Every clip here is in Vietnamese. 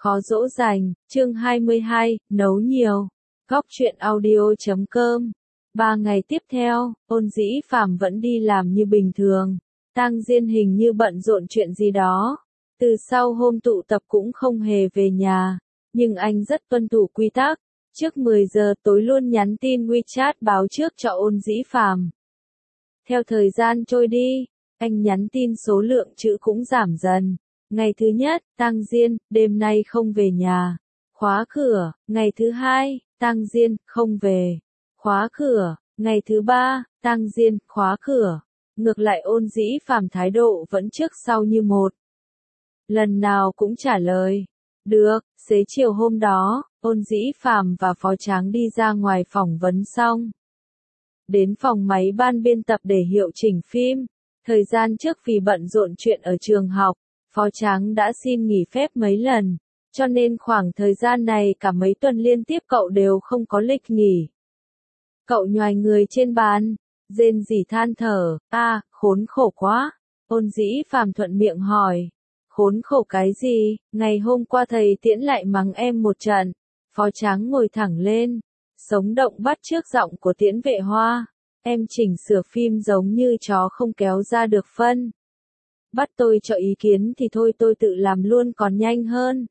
Khó dỗ dành, chương 22, nấu nhiều. Góc truyện audio.com. 3 ngày tiếp theo, Ôn Dĩ Phàm vẫn đi làm như bình thường. Tang Diên hình như bận rộn chuyện gì đó. Từ sau hôm tụ tập cũng không hề về nhà. Nhưng anh rất tuân thủ quy tắc. Trước 10 giờ tối luôn nhắn tin WeChat báo trước cho Ôn Dĩ Phàm. Theo thời gian trôi đi, anh nhắn tin số lượng chữ cũng giảm dần. Ngày thứ nhất, Tang Diên, đêm nay không về nhà. Khóa cửa. Ngày thứ hai, Tang Diên, không về. Khóa cửa. Ngày thứ ba, Tang Diên, khóa cửa. Ngược lại Ôn Dĩ Phàm thái độ vẫn trước sau như một. Lần nào cũng trả lời. Được, xế chiều hôm đó, Ôn Dĩ Phàm và Phó Tráng đi ra ngoài phỏng vấn xong. Đến phòng máy ban biên tập để hiệu chỉnh phim. Thời gian trước vì bận rộn chuyện ở trường học, Phó Tráng đã xin nghỉ phép mấy lần, cho nên khoảng thời gian này cả mấy tuần liên tiếp cậu đều không có lịch nghỉ. Cậu nhoài người trên bàn, rên rỉ than thở, khốn khổ quá. Ôn Dĩ Phàm thuận miệng hỏi, khốn khổ cái gì, ngày hôm qua thầy Tiễn lại mắng em một trận. Phó Tráng ngồi thẳng lên, sống động bắt chước giọng của Tiễn Vệ Hoa, em chỉnh sửa phim giống như chó không kéo ra được phân. Bắt tôi cho ý kiến thì thôi tôi tự làm luôn còn nhanh hơn.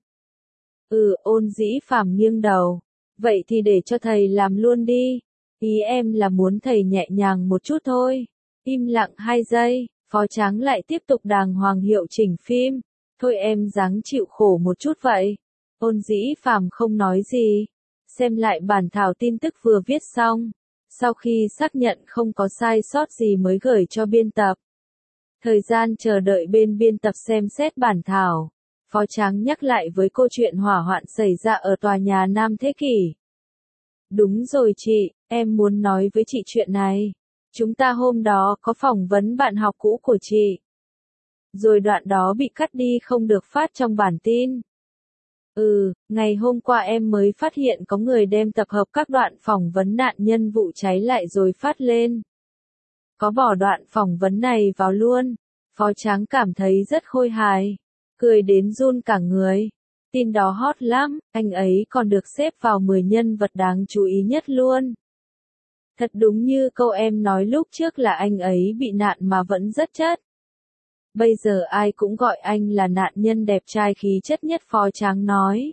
Ôn Dĩ Phàm nghiêng đầu. Vậy thì để cho thầy làm luôn đi. Ý em là muốn thầy nhẹ nhàng một chút thôi. Im lặng 2 giây, Phó Tráng lại tiếp tục đàng hoàng hiệu chỉnh phim. Thôi em ráng chịu khổ một chút vậy. Ôn Dĩ Phàm không nói gì. Xem lại bản thảo tin tức vừa viết xong. Sau khi xác nhận không có sai sót gì mới gửi cho biên tập. Thời gian chờ đợi bên biên tập xem xét bản thảo, Phó Tráng nhắc lại với câu chuyện hỏa hoạn xảy ra ở tòa nhà Nam Thế Kỷ. Đúng rồi chị, em muốn nói với chị chuyện này. Chúng ta hôm đó có phỏng vấn bạn học cũ của chị. Rồi đoạn đó bị cắt đi không được phát trong bản tin. Ngày hôm qua em mới phát hiện có người đem tập hợp các đoạn phỏng vấn nạn nhân vụ cháy lại rồi phát lên. Có bỏ đoạn phỏng vấn này vào luôn. Phó Tráng cảm thấy rất khôi hài. Cười đến run cả người. Tin đó hot lắm, anh ấy còn được xếp vào 10 nhân vật đáng chú ý nhất luôn. Thật đúng như câu em nói lúc trước là anh ấy bị nạn mà vẫn rất chất. Bây giờ ai cũng gọi anh là nạn nhân đẹp trai khí chất nhất, Phó Tráng nói.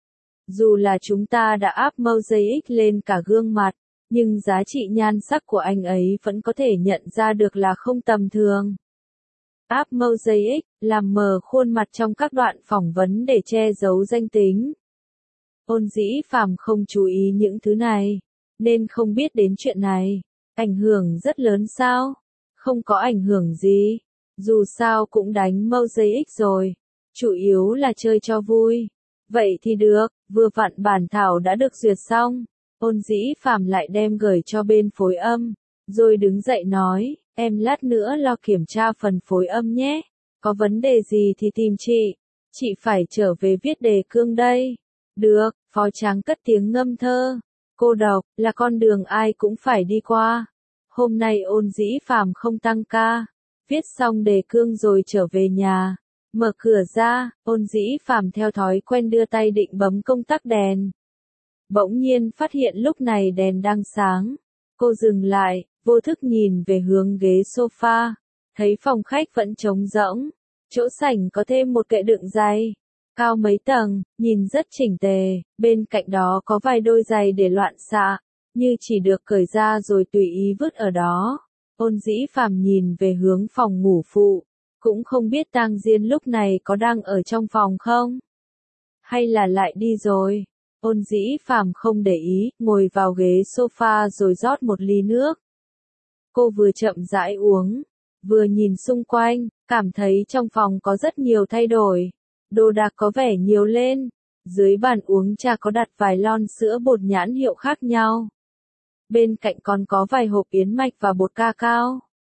Dù là chúng ta đã áp mosaic lên cả gương mặt, nhưng giá trị nhan sắc của anh ấy vẫn có thể nhận ra được là không tầm thường. Áp mosaic, làm mờ khuôn mặt trong các đoạn phỏng vấn để che giấu danh tính. Ôn Dĩ Phàm không chú ý những thứ này, nên không biết đến chuyện này. Ảnh hưởng rất lớn sao? Không có ảnh hưởng gì. Dù sao cũng đánh mosaic rồi. Chủ yếu là chơi cho vui. Vậy thì được, vừa vặn bản thảo đã được duyệt xong. Ôn Dĩ Phàm lại đem gửi cho bên phối âm. Rồi đứng dậy nói, em lát nữa lo kiểm tra phần phối âm nhé. Có vấn đề gì thì tìm chị. Chị phải trở về viết đề cương đây. Được, Phó Tráng cất tiếng ngâm thơ. Cô độc, là con đường ai cũng phải đi qua. Hôm nay Ôn Dĩ Phàm không tăng ca. Viết xong đề cương rồi trở về nhà. Mở cửa ra, Ôn Dĩ Phàm theo thói quen đưa tay định bấm công tắc đèn. Bỗng nhiên phát hiện lúc này đèn đang sáng. Cô dừng lại, vô thức nhìn về hướng ghế sofa. Thấy phòng khách vẫn trống rỗng. Chỗ sảnh có thêm một kệ đựng giày. Cao mấy tầng, nhìn rất chỉnh tề. Bên cạnh đó có vài đôi giày để loạn xạ. Như chỉ được cởi ra rồi tùy ý vứt ở đó. Ôn Dĩ Phàm nhìn về hướng phòng ngủ phụ. Cũng không biết Tang Diên lúc này có đang ở trong phòng không? Hay là lại đi rồi? Ôn Dĩ Phàm không để ý, ngồi vào ghế sofa rồi rót một ly nước. Cô vừa chậm rãi uống, vừa nhìn xung quanh, cảm thấy trong phòng có rất nhiều thay đổi. Đồ đạc có vẻ nhiều lên. Dưới bàn uống trà có đặt vài lon sữa bột nhãn hiệu khác nhau. Bên cạnh còn có vài hộp yến mạch và bột ca cao.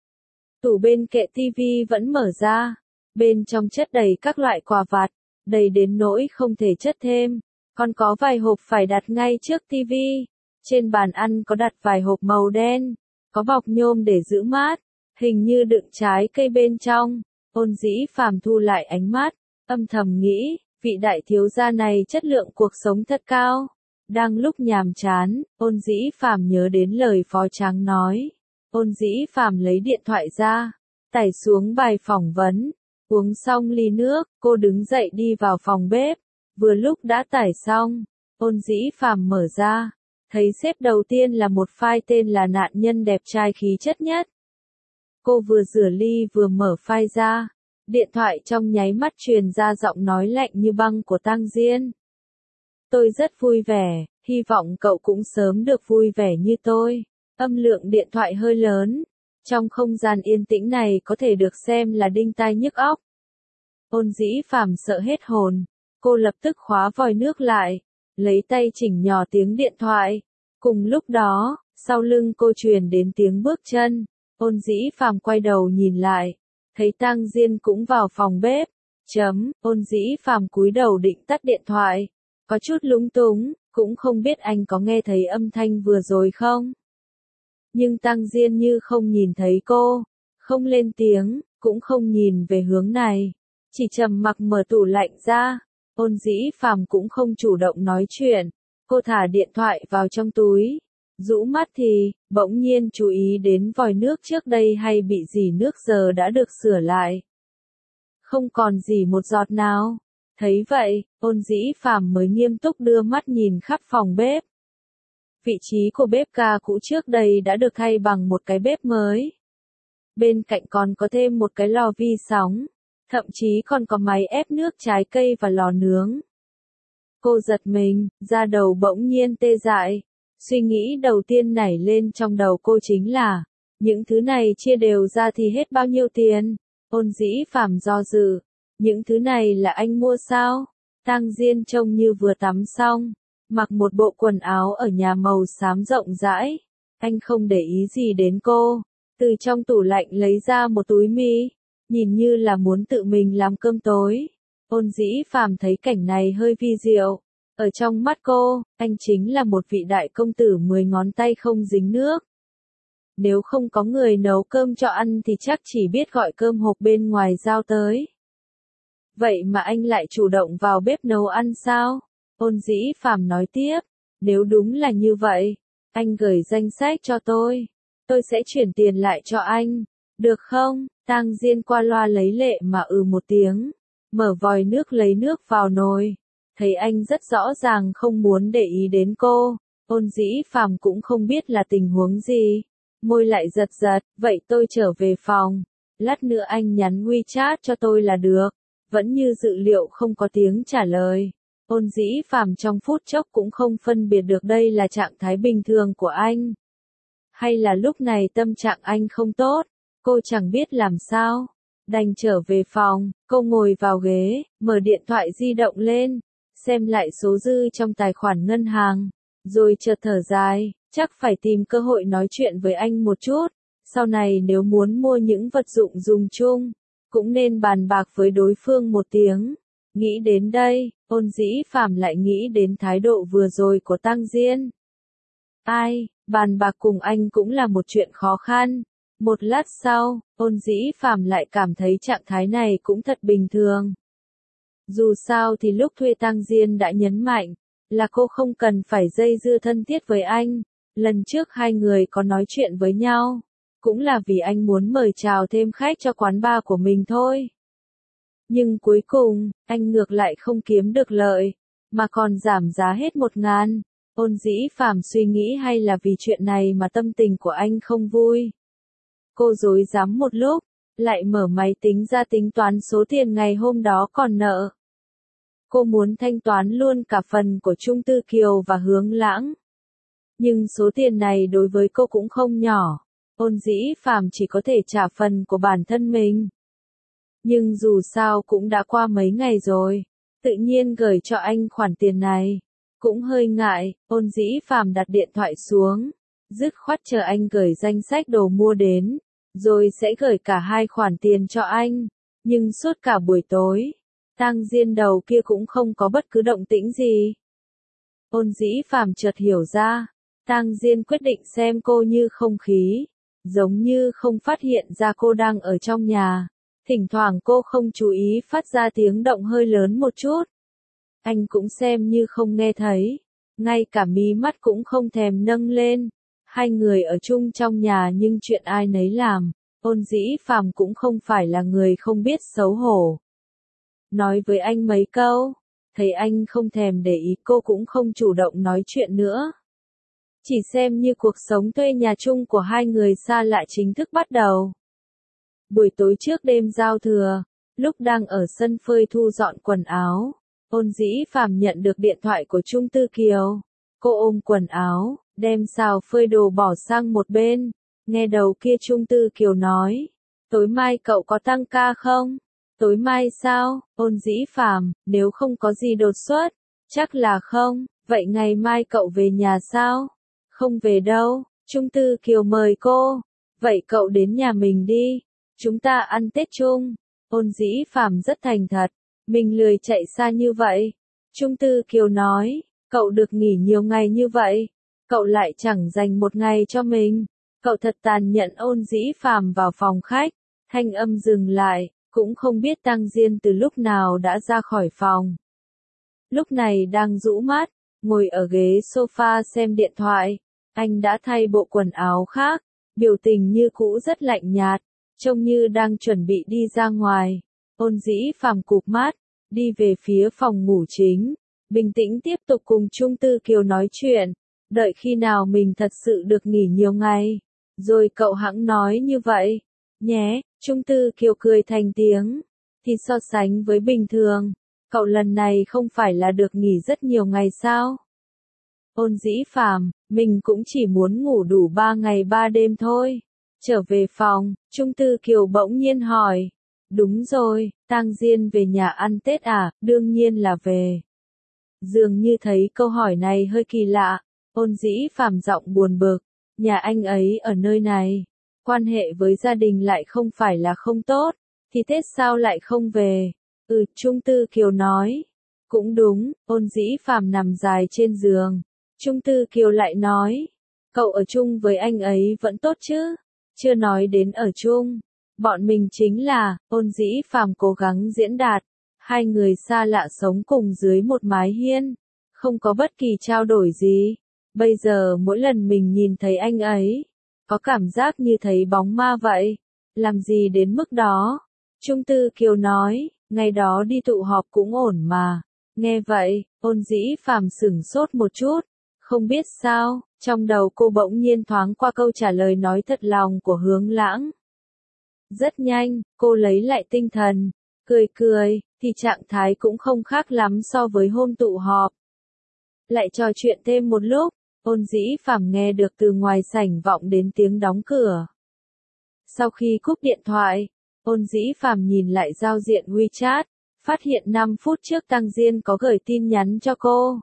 Tủ bên kệ tivi vẫn mở ra. Bên trong chất đầy các loại quà vặt, đầy đến nỗi không thể chất thêm. Còn có vài hộp phải đặt ngay trước tivi. Trên bàn ăn có đặt vài hộp màu đen, có bọc nhôm để giữ mát, hình như đựng trái cây bên trong. Ôn Dĩ Phàm thu lại ánh mắt, âm thầm nghĩ, Vị đại thiếu gia này chất lượng cuộc sống thật cao. Đang lúc nhàm chán, Ôn Dĩ Phàm nhớ đến lời Phó Tráng nói. Ôn Dĩ Phàm lấy điện thoại ra, tải xuống bài phỏng vấn. Uống xong ly nước, cô đứng dậy đi vào phòng bếp. Vừa lúc đã tải xong, Ôn Dĩ Phàm mở ra, thấy xếp đầu tiên là một file tên là nạn nhân đẹp trai khí chất nhất. Cô vừa rửa ly vừa mở file ra, điện thoại trong nháy mắt truyền ra giọng nói lạnh như băng của Tang Diên. Tôi rất vui vẻ, hy vọng cậu cũng sớm được vui vẻ như tôi. Âm lượng điện thoại hơi lớn, trong không gian yên tĩnh này có thể được xem là đinh tai nhức óc. Ôn Dĩ Phàm sợ hết hồn, cô lập tức khóa vòi nước lại, lấy tay chỉnh nhỏ tiếng điện thoại. Cùng lúc đó, sau lưng cô truyền đến tiếng bước chân. Ôn Dĩ Phàm quay đầu nhìn lại, thấy Tang Diên cũng vào phòng bếp. Ôn Dĩ Phàm cúi đầu định tắt điện thoại, có chút lúng túng, cũng không biết anh có nghe thấy âm thanh vừa rồi không. Nhưng Tang Diên như không nhìn thấy cô, không lên tiếng, cũng không nhìn về hướng này, chỉ trầm mặc mở tủ lạnh ra. Ôn Dĩ Phàm cũng không chủ động nói chuyện, cô thả điện thoại vào trong túi, rũ mắt thì, bỗng nhiên chú ý đến vòi nước trước đây hay bị rỉ nước giờ đã được sửa lại. Không còn rỉ một giọt nào. Thấy vậy, Ôn Dĩ Phàm mới nghiêm túc đưa mắt nhìn khắp phòng bếp. Vị trí của bếp ga cũ trước đây đã được thay bằng một cái bếp mới. Bên cạnh còn có thêm một cái lò vi sóng, thậm chí còn có máy ép nước trái cây và lò nướng. Cô giật mình, da đầu bỗng nhiên tê dại. Suy nghĩ đầu tiên nảy lên trong đầu cô chính là, những thứ này chia đều ra thì hết bao nhiêu tiền? Ôn Dĩ Phàm do dự, những thứ này là anh mua sao? Tang Diên trông như vừa tắm xong, mặc một bộ quần áo ở nhà màu xám rộng rãi. Anh không để ý gì đến cô, từ trong tủ lạnh lấy ra một túi mì, nhìn như là muốn tự mình làm cơm tối. Ôn Dĩ Phàm thấy cảnh này hơi vi diệu. Ở trong mắt cô, anh chính là một vị đại công tử 10 ngón tay không dính nước. Nếu không có người nấu cơm cho ăn thì chắc chỉ biết gọi cơm hộp bên ngoài giao tới. Vậy mà anh lại chủ động vào bếp nấu ăn sao? Ôn Dĩ Phàm nói tiếp, nếu đúng là như vậy, anh gửi danh sách cho tôi sẽ chuyển tiền lại cho anh, được không? Tang Diên qua loa lấy lệ mà một tiếng, mở vòi nước lấy nước vào nồi. Thấy anh rất rõ ràng không muốn để ý đến cô, Ôn Dĩ Phàm cũng không biết là tình huống gì. Môi lại giật giật, vậy tôi trở về phòng, lát nữa anh nhắn WeChat cho tôi là được. Vẫn như dự liệu không có tiếng trả lời. Ôn Dĩ Phàm trong phút chốc cũng không phân biệt được đây là trạng thái bình thường của anh, hay là lúc này tâm trạng anh không tốt. Cô chẳng biết làm sao, đành trở về phòng. Cô ngồi vào ghế, mở điện thoại di động lên, xem lại số dư trong tài khoản ngân hàng, rồi chợt thở dài, chắc phải tìm cơ hội nói chuyện với anh một chút. Sau này nếu muốn mua những vật dụng dùng chung, cũng nên bàn bạc với đối phương một tiếng. Nghĩ đến đây, Ôn Dĩ Phàm lại nghĩ đến thái độ vừa rồi của Tang Diên. Ai, bàn bạc cùng anh cũng là một chuyện khó khăn. Một lát sau, Ôn Dĩ Phàm lại cảm thấy trạng thái này cũng thật bình thường. Dù sao thì lúc thuê Tang Diên đã nhấn mạnh, là cô không cần phải dây dưa thân thiết với anh. Lần trước hai người có nói chuyện với nhau, cũng là vì anh muốn mời chào thêm khách cho quán bar của mình thôi. Nhưng cuối cùng, anh ngược lại không kiếm được lợi, mà còn giảm giá hết 1.000. Ôn Dĩ Phàm suy nghĩ hay là vì chuyện này mà tâm tình của anh không vui. Cô rối rắm một lúc, lại mở máy tính ra tính toán số tiền ngày hôm đó còn nợ. Cô muốn thanh toán luôn cả phần của Trung Tư Kiều và Hướng Lãng. Nhưng số tiền này đối với cô cũng không nhỏ. Ôn Dĩ Phàm chỉ có thể trả phần của bản thân mình. Nhưng dù sao cũng đã qua mấy ngày rồi, tự nhiên gửi cho anh khoản tiền này cũng hơi ngại. Ôn Dĩ Phàm đặt điện thoại xuống, dứt khoát chờ anh gửi danh sách đồ mua đến, rồi sẽ gửi cả hai khoản tiền cho anh. Nhưng suốt cả buổi tối, Tang Diên đầu kia cũng không có bất cứ động tĩnh gì. Ôn Dĩ Phàm chợt hiểu ra, Tang Diên quyết định xem cô như không khí, giống như không phát hiện ra cô đang ở trong nhà. Thỉnh thoảng cô không chú ý phát ra tiếng động hơi lớn một chút, anh cũng xem như không nghe thấy, ngay cả mí mắt cũng không thèm nâng lên. Hai người ở chung trong nhà nhưng chuyện ai nấy làm, Ôn Dĩ Phàm cũng không phải là người không biết xấu hổ. Nói với anh mấy câu, thấy anh không thèm để ý cô cũng không chủ động nói chuyện nữa. Chỉ xem như cuộc sống thuê nhà chung của hai người xa lạ chính thức bắt đầu. Buổi tối trước đêm giao thừa, lúc đang ở sân phơi thu dọn quần áo, Ôn Dĩ Phàm nhận được điện thoại của Trung Tư Kiều. Cô ôm quần áo, đem xào phơi đồ bỏ sang một bên, nghe đầu kia Trung Tư Kiều nói, tối mai cậu có tăng ca không? Tối mai sao? Ôn Dĩ Phàm, nếu không có gì đột xuất, chắc là không, vậy ngày mai cậu về nhà sao? Không về đâu, Trung Tư Kiều mời cô, vậy cậu đến nhà mình đi, chúng ta ăn Tết chung. Ôn Dĩ Phàm rất thành thật, mình lười chạy xa như vậy. Trung Tư Kiều nói, cậu được nghỉ nhiều ngày như vậy, cậu lại chẳng dành một ngày cho mình. Cậu thật tàn nhẫn. Ôn Dĩ Phàm vào phòng khách, thanh âm dừng lại, cũng không biết Tăng Diên từ lúc nào đã ra khỏi phòng. Lúc này đang rũ mắt, ngồi ở ghế sofa xem điện thoại, anh đã thay bộ quần áo khác, biểu tình như cũ rất lạnh nhạt, trông như đang chuẩn bị đi ra ngoài. Ôn Dĩ Phàm cụp mắt, đi về phía phòng ngủ chính, bình tĩnh tiếp tục cùng Trung Tư Kiều nói chuyện, đợi khi nào mình thật sự được nghỉ nhiều ngày, rồi cậu hẵng nói như vậy, nhé. Trung Tư Kiều cười thành tiếng, thì so sánh với bình thường, cậu lần này không phải là được nghỉ rất nhiều ngày sao? Ôn Dĩ Phàm, mình cũng chỉ muốn ngủ đủ 3 ngày 3 đêm thôi. Trở về phòng, Trung Tư Kiều bỗng nhiên hỏi. Đúng rồi, Tang Diên về nhà ăn Tết à? Đương nhiên là về. Dường như thấy câu hỏi này hơi kỳ lạ, Ôn Dĩ Phàm giọng buồn bực, nhà anh ấy ở nơi này, quan hệ với gia đình lại không phải là không tốt, thì Tết sao lại không về? Trung Tư Kiều nói. Cũng đúng. Ôn Dĩ Phàm nằm dài trên giường. Trung Tư Kiều lại nói, cậu ở chung với anh ấy vẫn tốt chứ? Chưa nói đến ở chung, bọn mình chính là, Ôn Dĩ Phàm cố gắng diễn đạt, hai người xa lạ sống cùng dưới một mái hiên, không có bất kỳ trao đổi gì. Bây giờ mỗi lần mình nhìn thấy anh ấy, có cảm giác như thấy bóng ma vậy. Làm gì đến mức đó? Trung Tư Kiều nói, ngày đó đi tụ họp cũng ổn mà. Nghe vậy, Ôn Dĩ Phàm sửng sốt một chút, không biết sao, trong đầu cô bỗng nhiên thoáng qua câu trả lời nói thật lòng của Hướng Lãng. Rất nhanh, cô lấy lại tinh thần, cười cười, thì trạng thái cũng không khác lắm so với hôm tụ họp. Lại trò chuyện thêm một lúc, Ôn Dĩ Phàm nghe được từ ngoài sảnh vọng đến tiếng đóng cửa. Sau khi cúp điện thoại, Ôn Dĩ Phàm nhìn lại giao diện WeChat, phát hiện 5 phút trước Tăng Diên có gửi tin nhắn cho cô.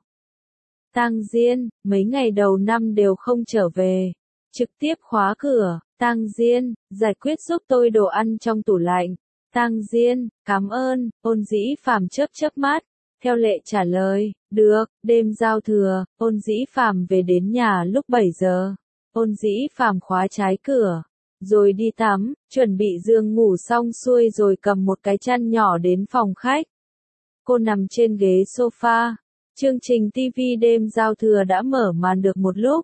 Tăng Diên, mấy ngày đầu năm đều không trở về. Trực tiếp khóa cửa. Tăng Diên, giải quyết giúp tôi đồ ăn trong tủ lạnh. Tăng Diên, cảm ơn. Ôn Dĩ Phàm chớp chớp mắt, theo lệ trả lời, được. Đêm giao thừa, Ôn Dĩ Phàm về đến nhà lúc 7 giờ. Ôn Dĩ Phàm khóa trái cửa, rồi đi tắm, chuẩn bị giường ngủ xong xuôi rồi cầm một cái chăn nhỏ đến phòng khách. Cô nằm trên ghế sofa. Chương trình TV đêm giao thừa đã mở màn được một lúc.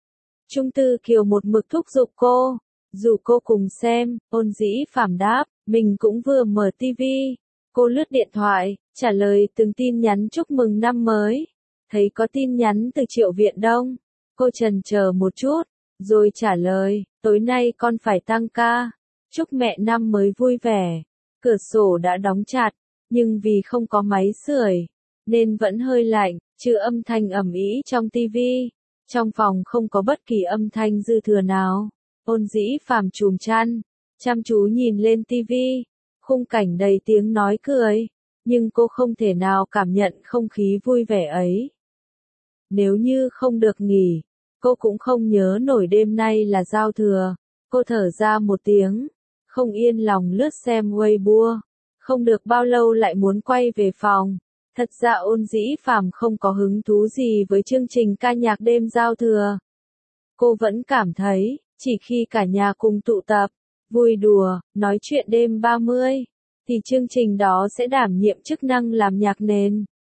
Trung Tư Kiều một mực thúc giục cô, rủ cô cùng xem. Ôn Dĩ Phàm đáp, mình cũng vừa mở TV. Cô lướt điện thoại, trả lời từng tin nhắn chúc mừng năm mới. Thấy có tin nhắn từ Triệu Viện Đông. Cô chần chờ một chút, rồi trả lời, tối nay con phải tăng ca. Chúc mẹ năm mới vui vẻ. Cửa sổ đã đóng chặt, nhưng vì không có máy sưởi, nên vẫn hơi lạnh, trừ âm thanh ầm ĩ trong tivi. Trong phòng không có bất kỳ âm thanh dư thừa nào. Ôn Dĩ Phàm chùm chăn, chăm chú nhìn lên tivi. Khung cảnh đầy tiếng nói cười, nhưng cô không thể nào cảm nhận không khí vui vẻ ấy. Nếu như không được nghỉ, cô cũng không nhớ nổi đêm nay là giao thừa. Cô thở ra một tiếng, không yên lòng lướt xem Weibo. Không được bao lâu lại muốn quay về phòng. Thật ra Ôn Dĩ Phàm không có hứng thú gì với chương trình ca nhạc đêm giao thừa. Cô vẫn cảm thấy, chỉ khi cả nhà cùng tụ tập, vui đùa, nói chuyện đêm 30, thì chương trình đó sẽ đảm nhiệm chức năng làm nhạc nền.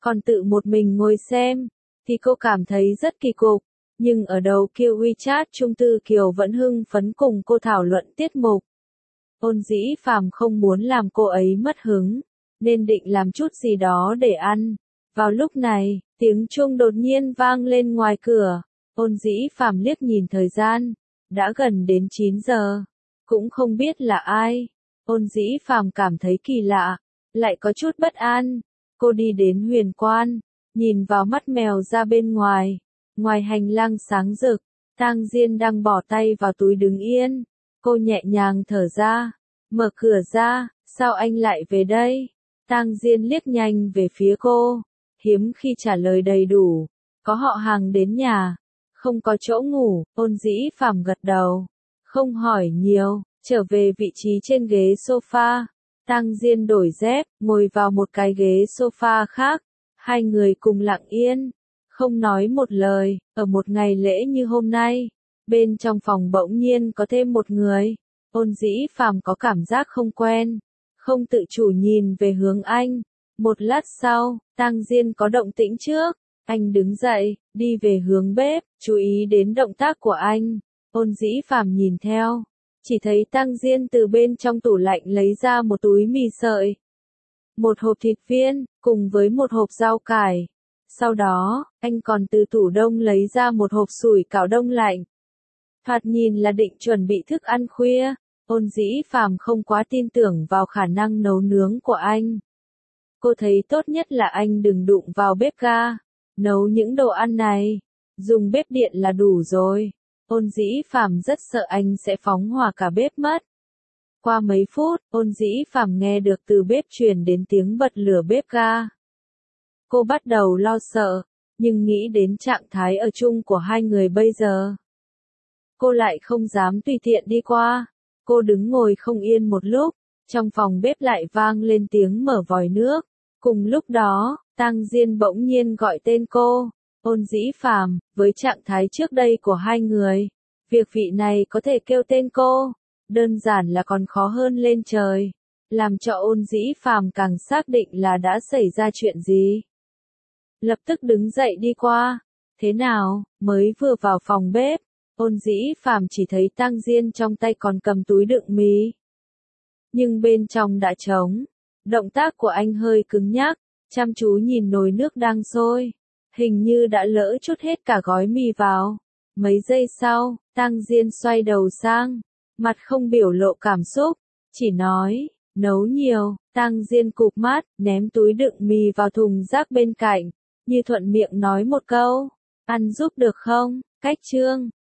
còn tự một mình ngồi xem, thì cô cảm thấy rất kỳ cục. Nhưng ở đầu kia WeChat Trung Tư Kiều vẫn hưng phấn cùng cô thảo luận tiết mục. Ôn Dĩ Phàm không muốn làm cô ấy mất hứng, nên định làm chút gì đó để ăn. Vào lúc này, tiếng chuông đột nhiên vang lên ngoài cửa. Ôn Dĩ Phàm liếc nhìn thời gian, đã gần đến 9 giờ, cũng không biết là ai. Ôn Dĩ Phàm cảm thấy kỳ lạ, lại có chút bất an. Cô đi đến Huyền Quan, nhìn vào mắt mèo ra bên ngoài. Ngoài hành lang sáng rực, Tang Diên đang bỏ tay vào túi đứng yên. Cô nhẹ nhàng thở ra, mở cửa ra, sao anh lại về đây? Tang Diên liếc nhanh về phía cô, hiếm khi trả lời đầy đủ. Có họ hàng đến nhà, không có chỗ ngủ. Ôn Dĩ Phàm gật đầu, không hỏi nhiều, trở về vị trí trên ghế sofa. Tang Diên đổi dép, ngồi vào một cái ghế sofa khác. Hai người cùng lặng yên, không nói một lời. Ở một ngày lễ như hôm nay, bên trong phòng bỗng nhiên có thêm một người. Ôn Dĩ Phàm có cảm giác không quen, không tự chủ nhìn về hướng anh. Một lát sau, Tang Diên có động tĩnh trước. Anh đứng dậy, đi về hướng bếp, chú ý đến động tác của anh. Ôn Dĩ Phàm nhìn theo, chỉ thấy Tang Diên từ bên trong tủ lạnh lấy ra một túi mì sợi, một hộp thịt viên, cùng với một hộp rau cải. Sau đó, anh còn từ tủ đông lấy ra một hộp sủi cảo đông lạnh. Thoạt nhìn là định chuẩn bị thức ăn khuya. Ôn Dĩ Phàm không quá tin tưởng vào khả năng nấu nướng của anh. Cô thấy tốt nhất là anh đừng đụng vào bếp ga, nấu những đồ ăn này, dùng bếp điện là đủ rồi. Ôn Dĩ Phàm rất sợ anh sẽ phóng hỏa cả bếp mất. Qua mấy phút, Ôn Dĩ Phàm nghe được từ bếp truyền đến tiếng bật lửa bếp ga. Cô bắt đầu lo sợ, nhưng nghĩ đến trạng thái ở chung của hai người bây giờ, cô lại không dám tùy tiện đi qua. Cô đứng ngồi không yên một lúc, trong phòng bếp lại vang lên tiếng mở vòi nước. Cùng lúc đó, Tang Diên bỗng nhiên gọi tên cô. Ôn Dĩ Phàm, với trạng thái trước đây của hai người, việc vị này có thể kêu tên cô, đơn giản là còn khó hơn lên trời, làm cho Ôn Dĩ Phàm càng xác định là đã xảy ra chuyện gì. Lập tức đứng dậy đi qua. Thế nào? Mới vừa vào phòng bếp, Ôn Dĩ Phàm chỉ thấy Tang Diên trong tay còn cầm túi đựng mì, nhưng bên trong đã trống. Động tác của anh hơi cứng nhắc, chăm chú nhìn nồi nước đang sôi, hình như đã lỡ chút hết cả gói mì vào. Mấy giây sau, Tang Diên xoay đầu sang, mặt không biểu lộ cảm xúc, chỉ nói, nấu nhiều. Tang Diên cụp mắt, ném túi đựng mì vào thùng rác bên cạnh, như thuận miệng nói một câu, ăn giúp được không? Cách chương